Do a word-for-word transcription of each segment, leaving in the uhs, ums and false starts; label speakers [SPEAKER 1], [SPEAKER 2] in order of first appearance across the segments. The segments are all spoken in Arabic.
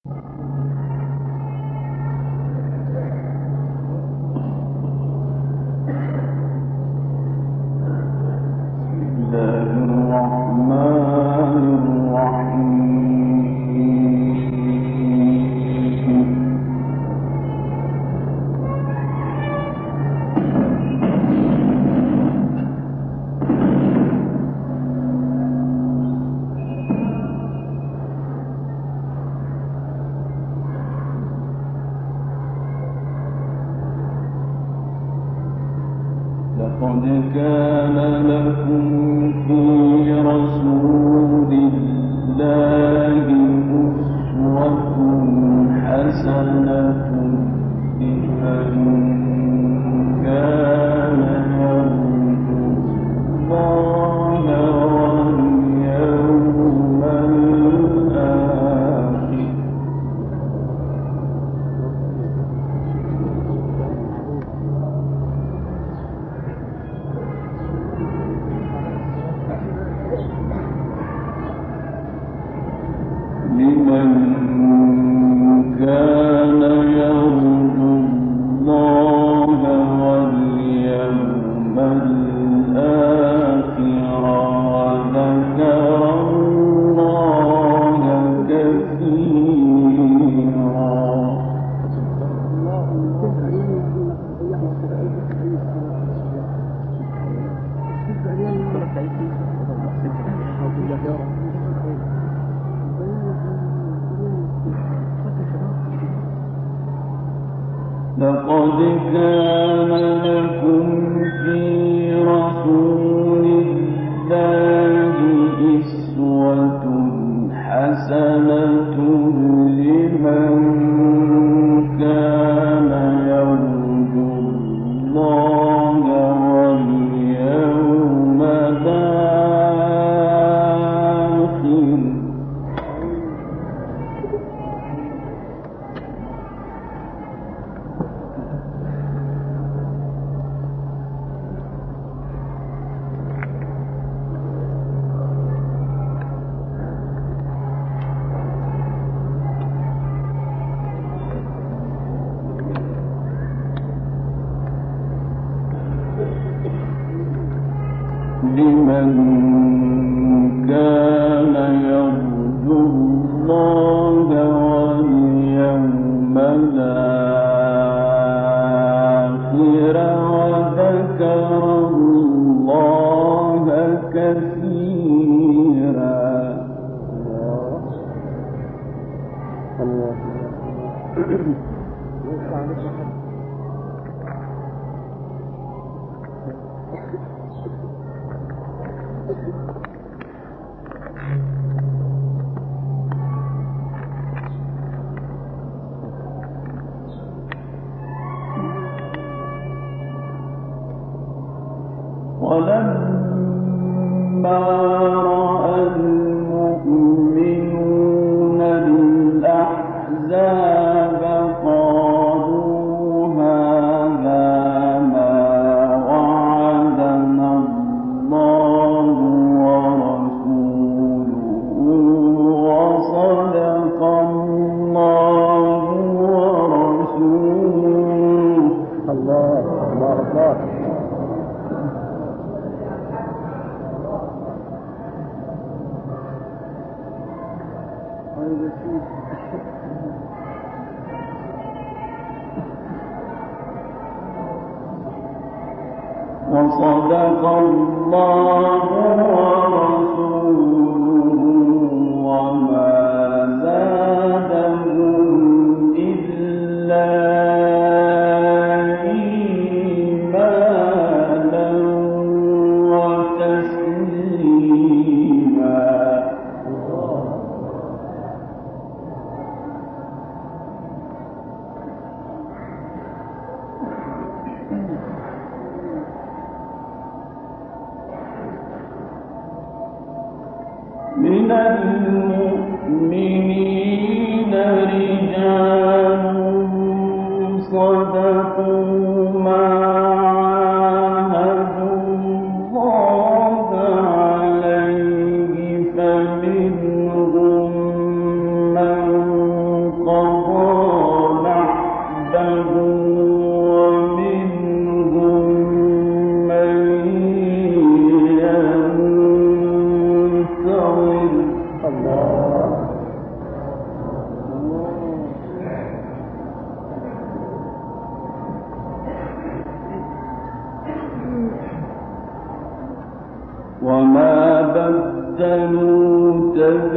[SPEAKER 1] لقد كان لكم في رسول الله أسوة حسنة لمن كان يرجو الله واليوم الآخر. لمن كان يرجو الله واليوم الآخر وذكر الله كثيرا. لقد كان لكم في رسول الله أسوة حسنة لمن كان يرجو الله واليوم الآخر. لمن كان يرجو الله واليوم الآخر وذكر الله كثيرا. ولما رأى المؤمنون الأحزاب قالوا هذا ما وعدنا الله ورسوله وصدق الله ورسوله. الله الله الله. وصدق الله ورسوله وما زادهم إلا إيمانا وتسليما. وما بدلوا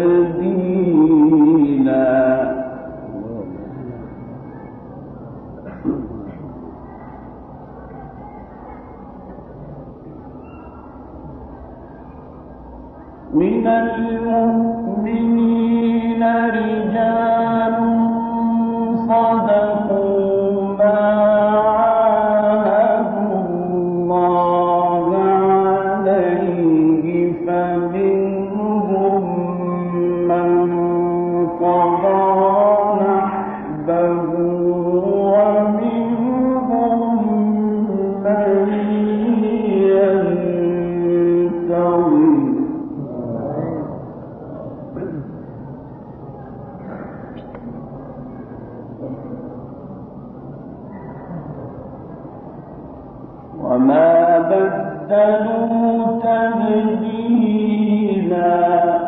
[SPEAKER 1] تبديلا من المؤمنين رجال صدقوا ما عاهدوا الله عليه فمنهم من قضى نحبه ومنهم من ينتظر وما بدلوا تبديلا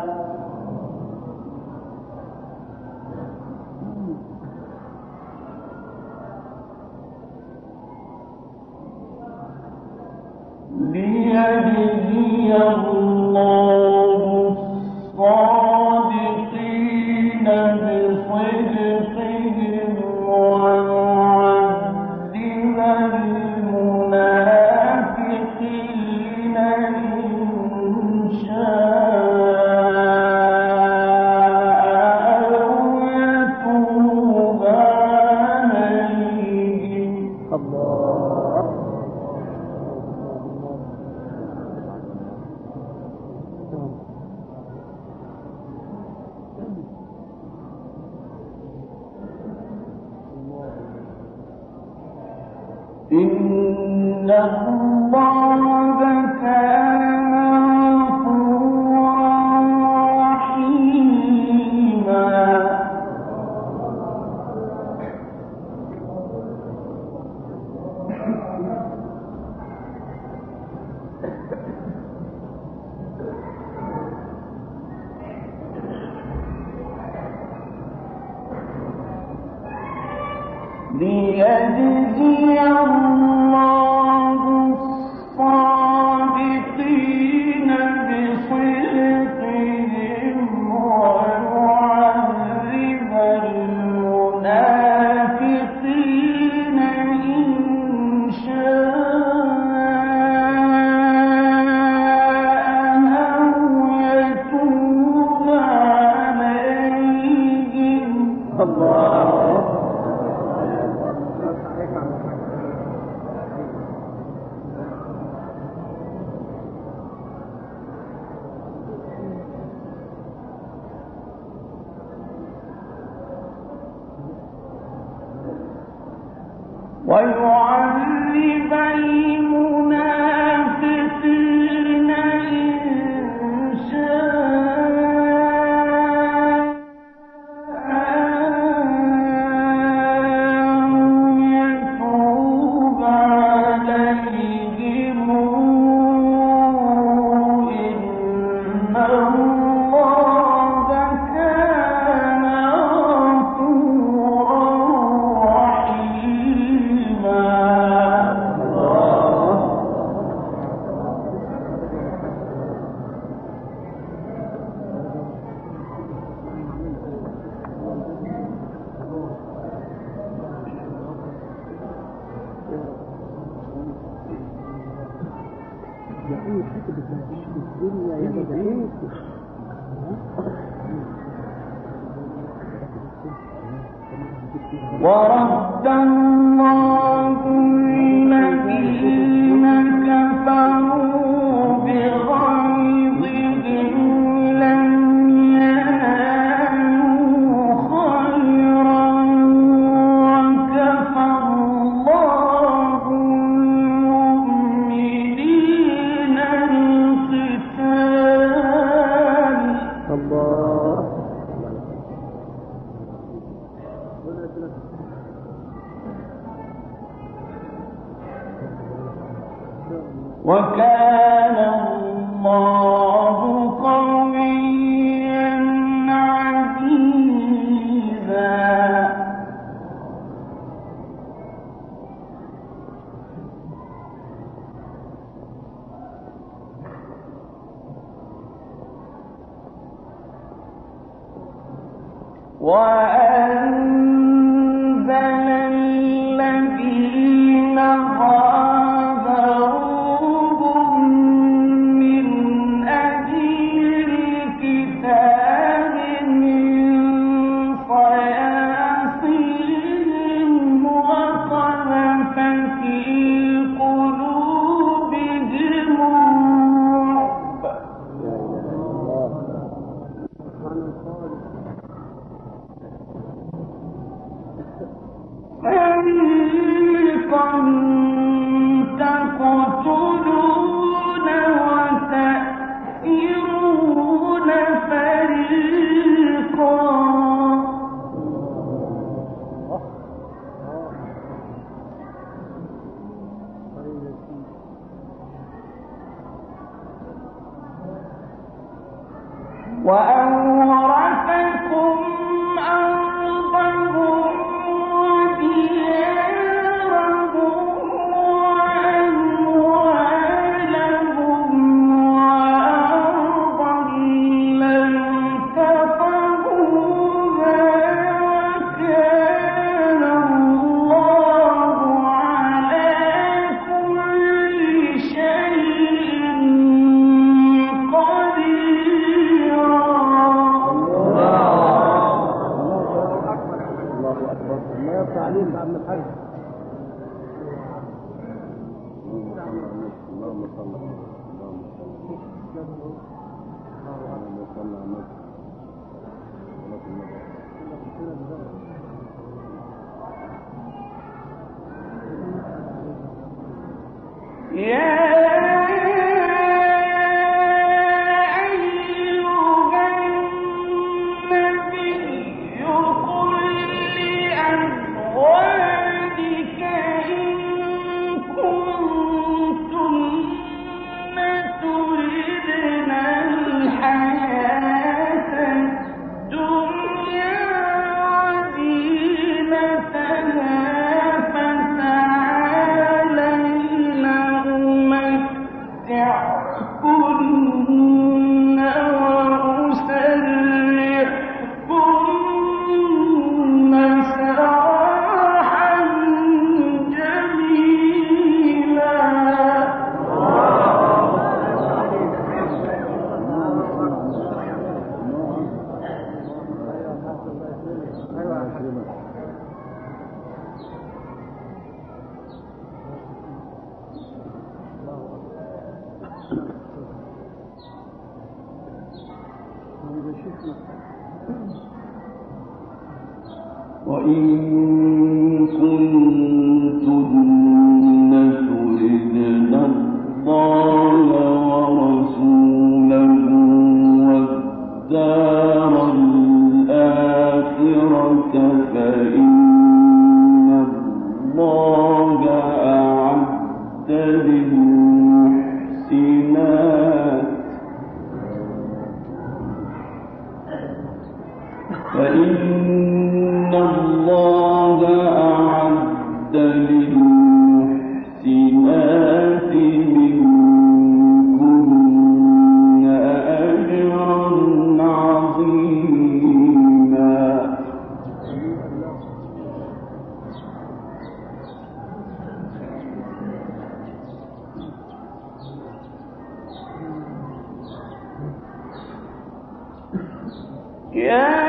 [SPEAKER 1] ليجزي الله الصادقين بصدقهم ويعذب المنافقين إن شاء أو يتوب عليهم. الله إن الله كان غفورا رحيما. ليجزي الله الصادقين بصدقهم ويعذب المنافقين إن شاء أو يتوب عليهم. الله ويعذب المنافقين إن شاء أو يتوب عليهم إن الله كان غفورا رحيما. ورد الله الذين كفروا بغيظهم لم ينالوا خيرا وكفى الله المؤمنين القتال. الله وكان الله قويا وأنزل الذين ظاهروهم من أهل الكتاب من صياصيهم وقذف في قلوبهم الرعب فريقا تقتلون وتأسرون فريقا وأورثكم أرضهم وديارهم وأموالهم وأرضا لم تطئوها وكان الله على كل شيء قديرا.
[SPEAKER 2] الله يفتح عليك يا عم الحاج. اللهم صل اللهم صل على النبي.
[SPEAKER 1] يا وإن كنتن تردن الله ورسوله والدار الآخرة فإن الله أعد للمحسنات فإن الله أعد للمحسنات منكن أجرا عظيما. يا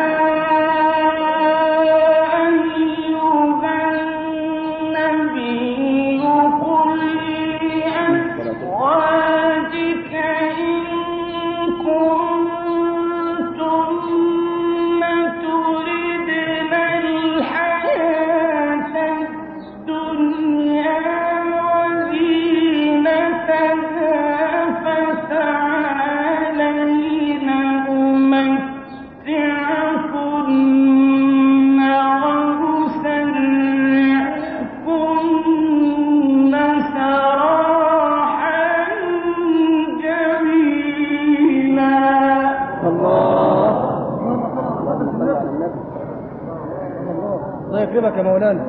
[SPEAKER 2] الله يكرمك يا مولانا.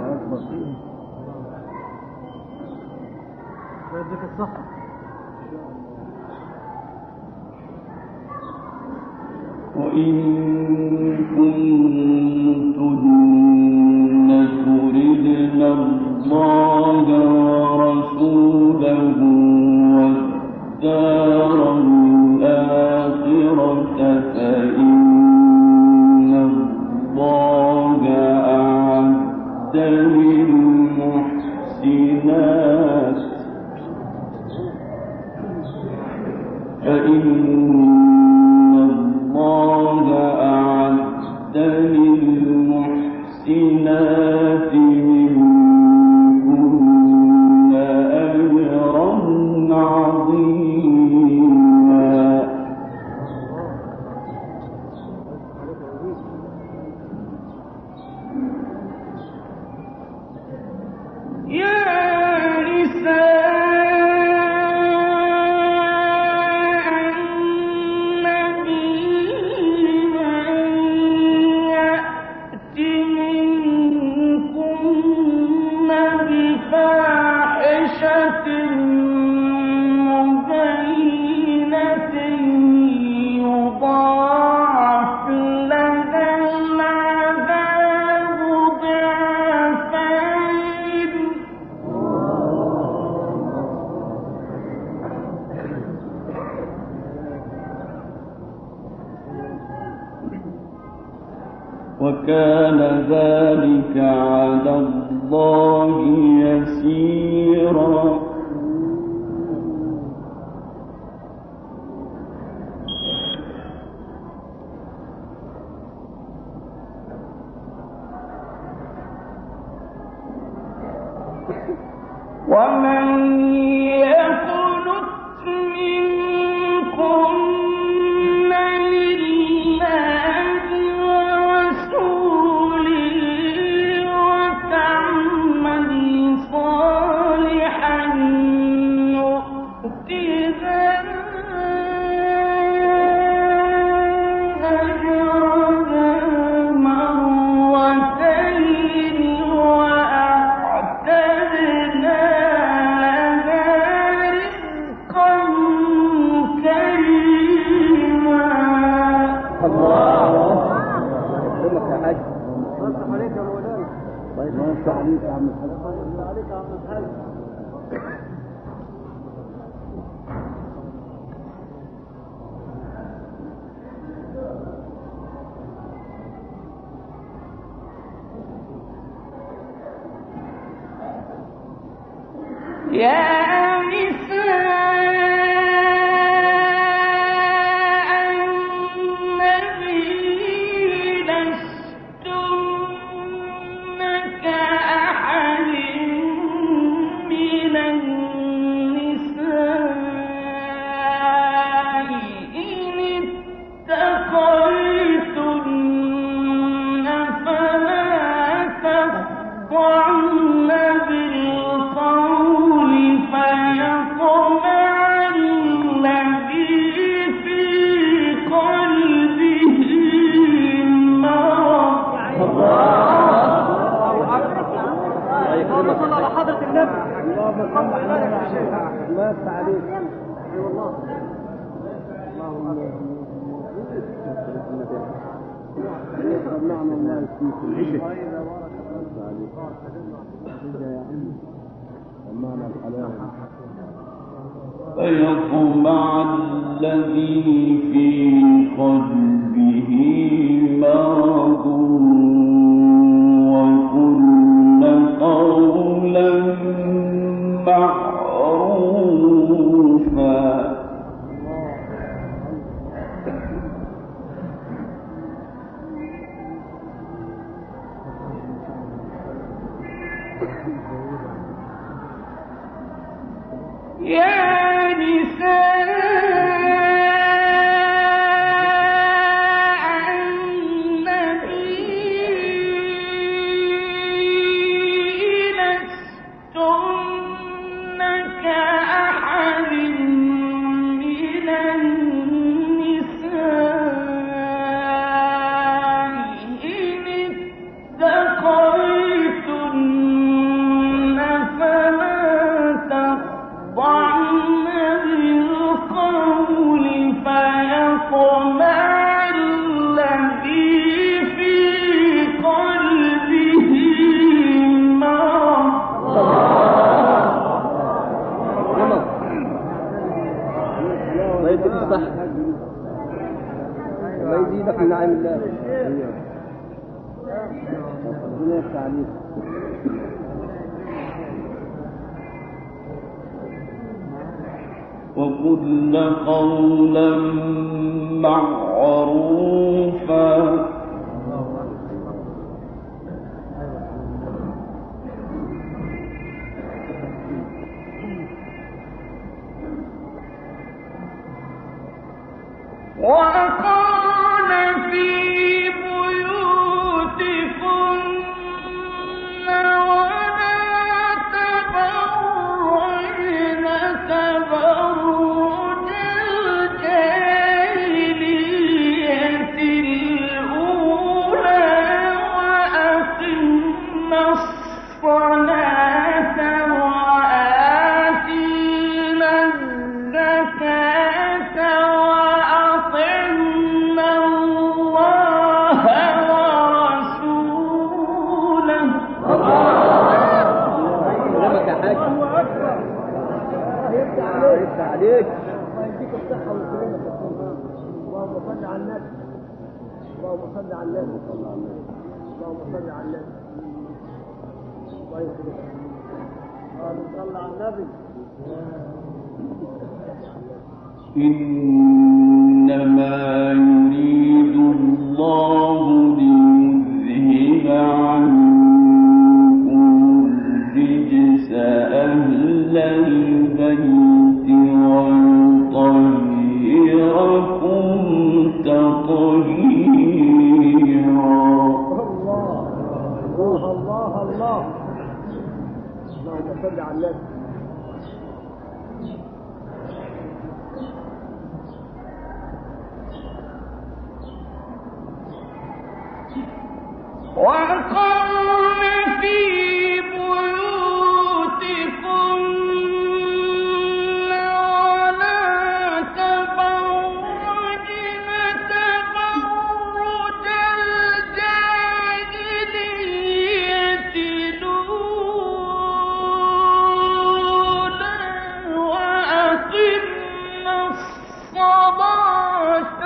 [SPEAKER 2] الله يديك الصحة.
[SPEAKER 1] وإن كنت للمحسنات منكن أجرا عظيما. وكان ذلك على الله يسيرا. ومن يقنت منكن لله ورسوله وتعمل صالحا نؤتها أجرها مرتين وأعتدنا
[SPEAKER 2] عليك يا عم الحاج. عليك يا عم الحاج.
[SPEAKER 1] يا فيطمع الذي في قلبه مرض وقل قولا معروفا. يا وقل قولا معروفا.
[SPEAKER 2] اللهم صل على النبي. اللهم صل على النبي. اللهم صل على النبي. الله يسلمك. اللهم صل على النبي.
[SPEAKER 1] إنما يريد الله ليذهب عنكم الرجس أهل البيت ويطهركم تطهيرا.
[SPEAKER 2] الله الله الله الله. اللهم صل على النبي.
[SPEAKER 1] وقرن في بيوتكن ولا تبرجن تبرج الجاهلية الأولى وأقمنا الصلاة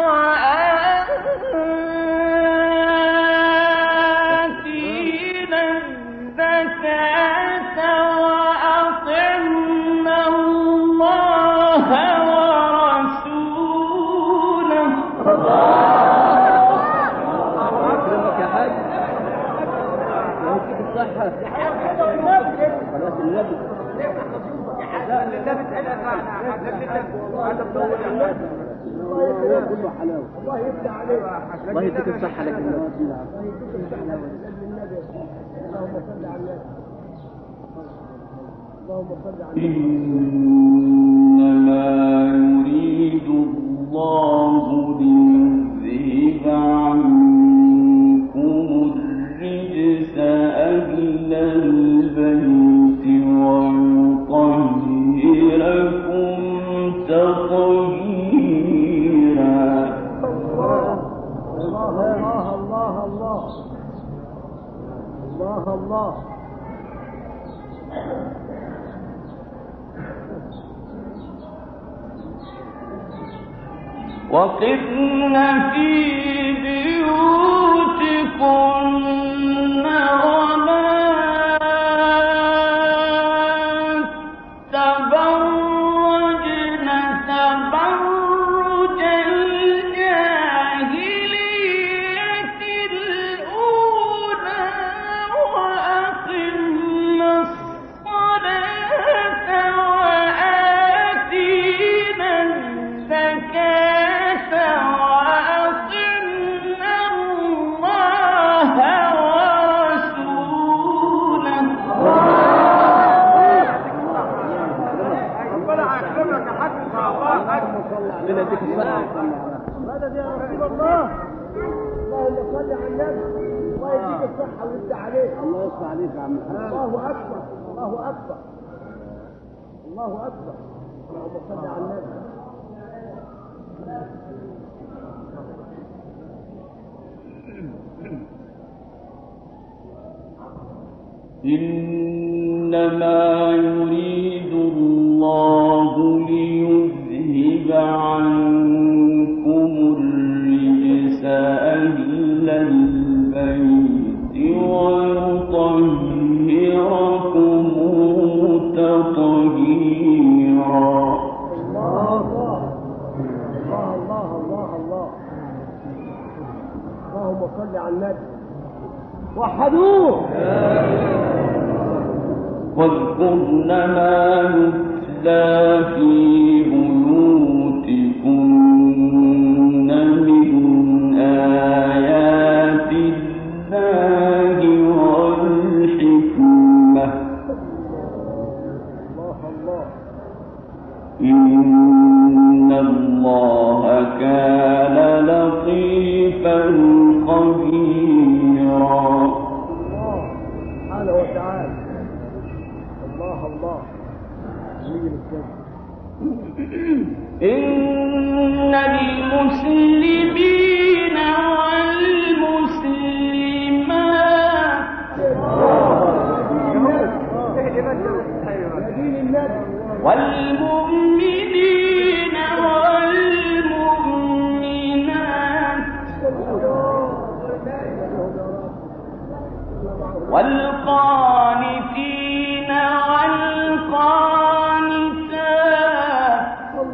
[SPEAKER 2] الله يفتح عليك.
[SPEAKER 3] الله يديك الصحة لك.
[SPEAKER 2] الله يديك الصحة. اللهم صل على النبي. اللهم صل على النبي.
[SPEAKER 1] إنما يريد الله ليذهب عنكم الرجس أهل البيت ويطهركم تطهيرا.
[SPEAKER 2] الله الله الله الله الله الله.
[SPEAKER 1] وقرن في بيوتكن ولا تبرجن تبرج الجاهلية الأولى وأقمنا الصلاة وآتينا الزكاة وأطعنا الله ورسوله.
[SPEAKER 2] ربنا يكرمك يا حاج.
[SPEAKER 3] ربنا يديك الصحة.
[SPEAKER 2] مدد يا رسول الله. اللهم صل على النبي. الله يديك الصحة ويفتح عليك.
[SPEAKER 3] الله يصفى عليك يا عم الحاج.
[SPEAKER 2] الله أكبر. الله أكبر. الله أكبر. اللهم صل على النبي.
[SPEAKER 1] إنما يريد الله ليذهب عنكم الرجس أهل البيت ويطهركم تطهيرا.
[SPEAKER 2] الله الله الله الله الله. اللهم صل على النبي. وحدوه.
[SPEAKER 1] واذكرن ما يتلى في بيوتكن من آيات الله والحكمة.
[SPEAKER 2] الله الله.
[SPEAKER 1] إن الله كان لطيفا خبيرا.
[SPEAKER 2] الله سبحانه وتعالى. الله الله.
[SPEAKER 1] إن المسلمين والمسلمات والمؤمنين والمؤمنات والقانتين والقانتات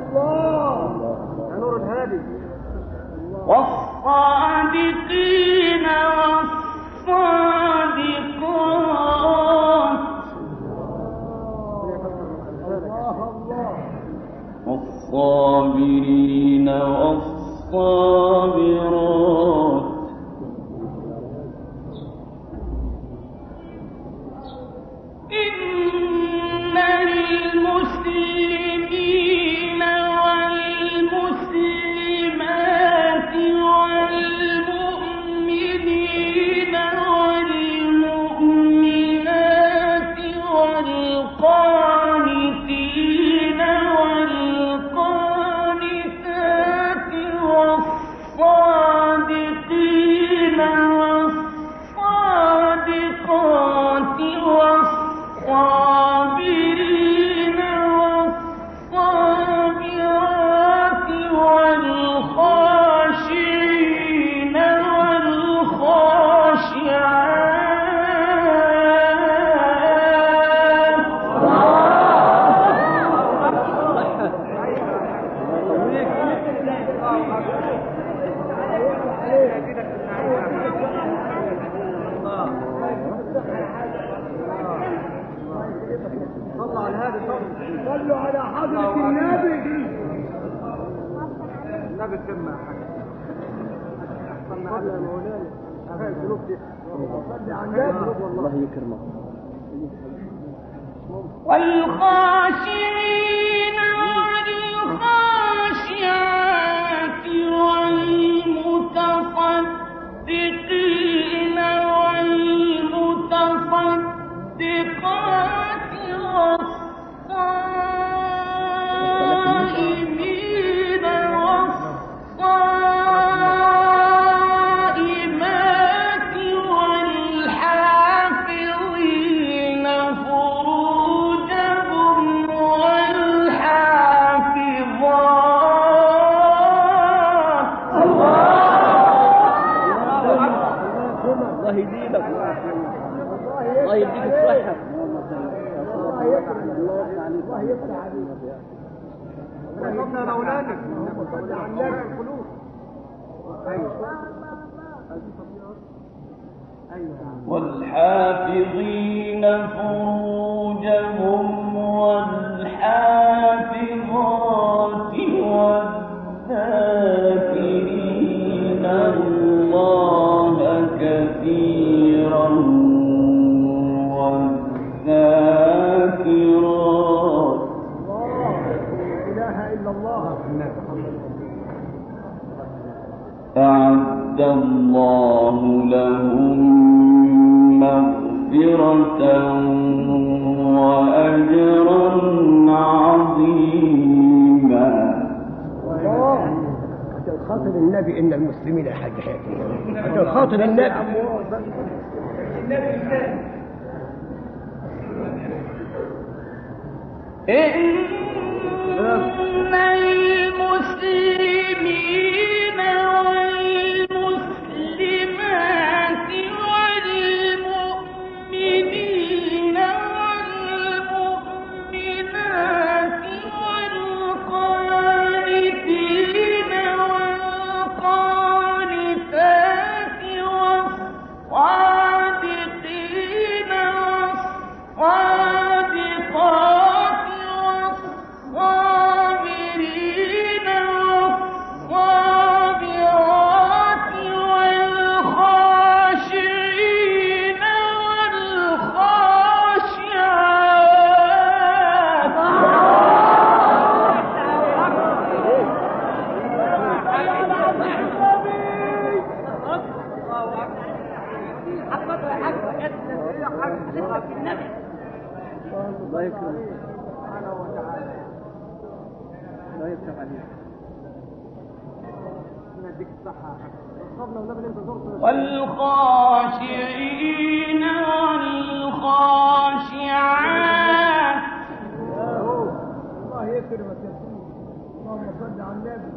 [SPEAKER 1] والصادقين والصادقات والصابرين والصابرات إن المسلمين والمسلمات والمؤمنين والمؤمنات والقانتين والقانتات والصادقين والصادقات والصابرين والصابرات والخاشعين والخاشعات
[SPEAKER 2] صلوا على هذا صلوا على حضرة النبي. النبي كما صلى على مولانا هذا القلوب دي صلي على النبي والله يكرمك.
[SPEAKER 1] والخاشعين والخاشعات والمتصدقين والمتصدقات والصائمين والصائمات والحافظين فروجهم والحافظات.
[SPEAKER 3] الله يزيدك الله يديك الصحة.
[SPEAKER 2] الله يكرمك الله يفتح عليك. صلنا على اولادك صلي على النبي القلوب.
[SPEAKER 1] والحافظين فروجهم والحافظات والذاكرين الله كثيرا والذاكرات.
[SPEAKER 2] لا اله الا الله.
[SPEAKER 1] أعد الله لهم مغفرة وأجرا عظيما.
[SPEAKER 2] عشان خاطر النبي إن المسلمين يا حاج حاتم، عشان خاطر النبي.
[SPEAKER 1] إن المسلمين والمسلمات والمؤمنين والمؤمنات والقانتين والقانتات والصادقين والصادقات والصابرين والصابرات والخاشعين والخاشعات.
[SPEAKER 3] الله يكرمك الله يفتح عليك.
[SPEAKER 2] نديك الصحة. صبنا والنبي انت زرت.
[SPEAKER 1] والخاشعين والخاشعات.
[SPEAKER 2] الله يكرمك يا سيدي. اللهم صل على النبي.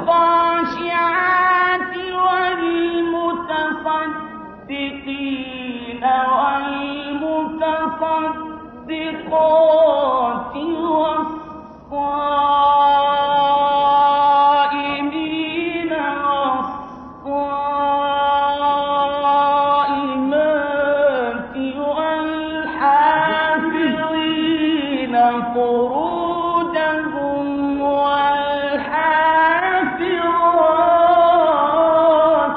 [SPEAKER 1] والخاشعات والمتصدقين والمتصدقات والصائمين والصائمات والحافظين فروجهم والحافظات.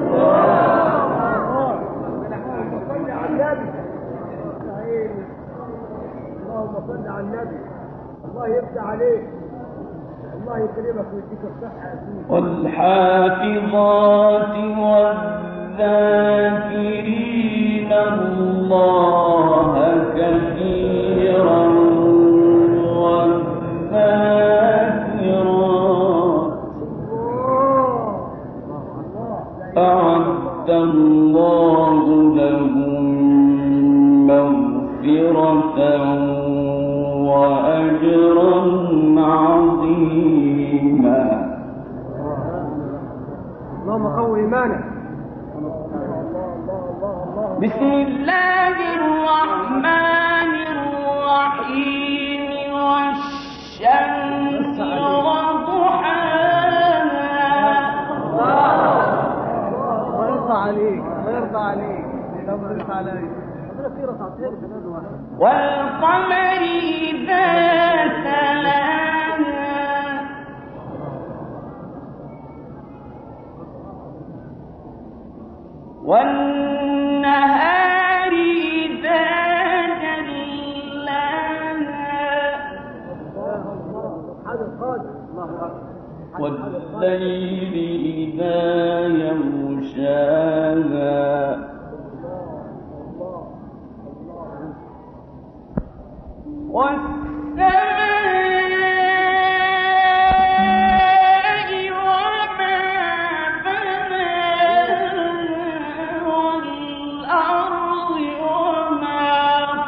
[SPEAKER 2] اللهم صل على النبي. الله يفتح عليك، الله يكرمك ويديك الصحة يا سيدي.
[SPEAKER 1] والحافظات والذاكرين الله كثيرا والذاكرات أعد الله لهم مغفرة وأجرا عظيما.
[SPEAKER 2] اللهم قوي إيمانك.
[SPEAKER 1] بسم الله الرحمن الرحيم والشمس وضحاها.
[SPEAKER 3] الله يرضى عليك، الله يرضى عليك، الله يرضى عليك.
[SPEAKER 1] والقمر إذا تلاها والنهار إذا جلاها والليل إذا يغشاها والسماء وما بناها والأرض وما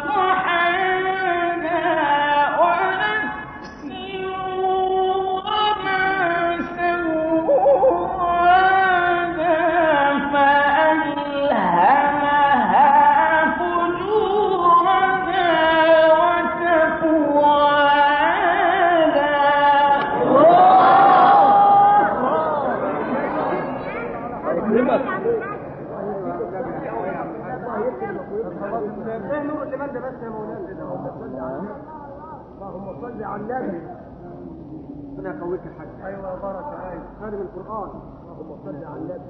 [SPEAKER 1] طحاها ونفس وما سواها فألهمها فجورها
[SPEAKER 2] اللهم صل على النبي. ربنا يقويك يا حاج. ايوه يا بركه. ايوه هذا من القران. اللهم صل على النبي.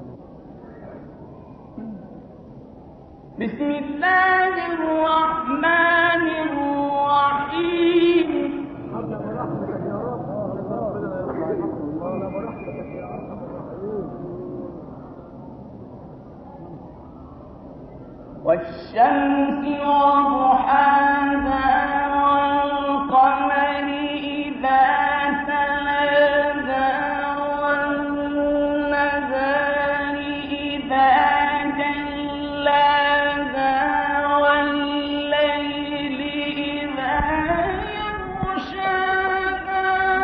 [SPEAKER 1] بسم الله الرحمن الرحيم.
[SPEAKER 2] حبنا برحمتك يا رب. ربنا يرحمك. الله برحمتك يا ارحم الراحمين.
[SPEAKER 1] والشمس وضحاها والقمر إذا تلاها والنهار إذا جلاها والليل إذا يغشاها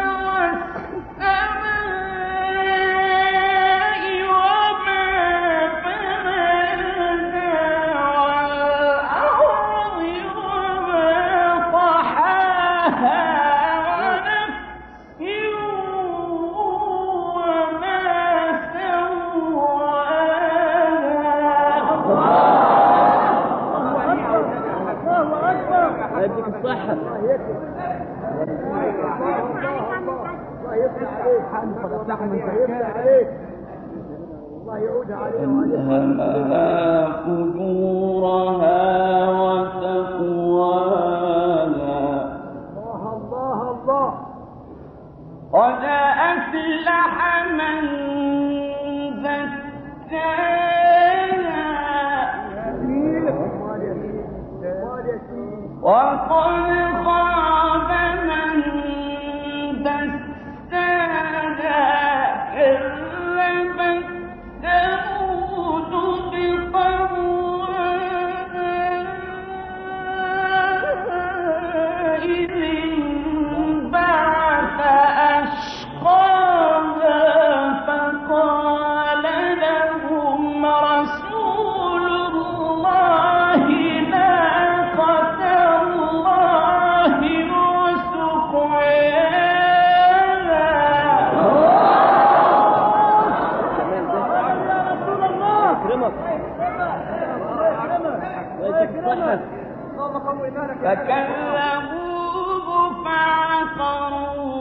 [SPEAKER 1] والسماء وما بناها والأرض وما طحاها ونفس وما سواها.
[SPEAKER 3] يديك الصحة.
[SPEAKER 2] الله يفتح عليك. الله يفتح عليك. الله يعودها عليك.
[SPEAKER 1] ألهمها فجورها وتقواها.
[SPEAKER 2] الله الله الله.
[SPEAKER 1] قد أفلح من زكاها وقد خاب من دساها. كذبت ثمود بطغواها إذ انبعث أشقاها فقال لهم رسول الله
[SPEAKER 2] يكرمك. الله يكرمك.
[SPEAKER 3] اللهم قوي ايمانك.
[SPEAKER 1] فكذبوه فعقروها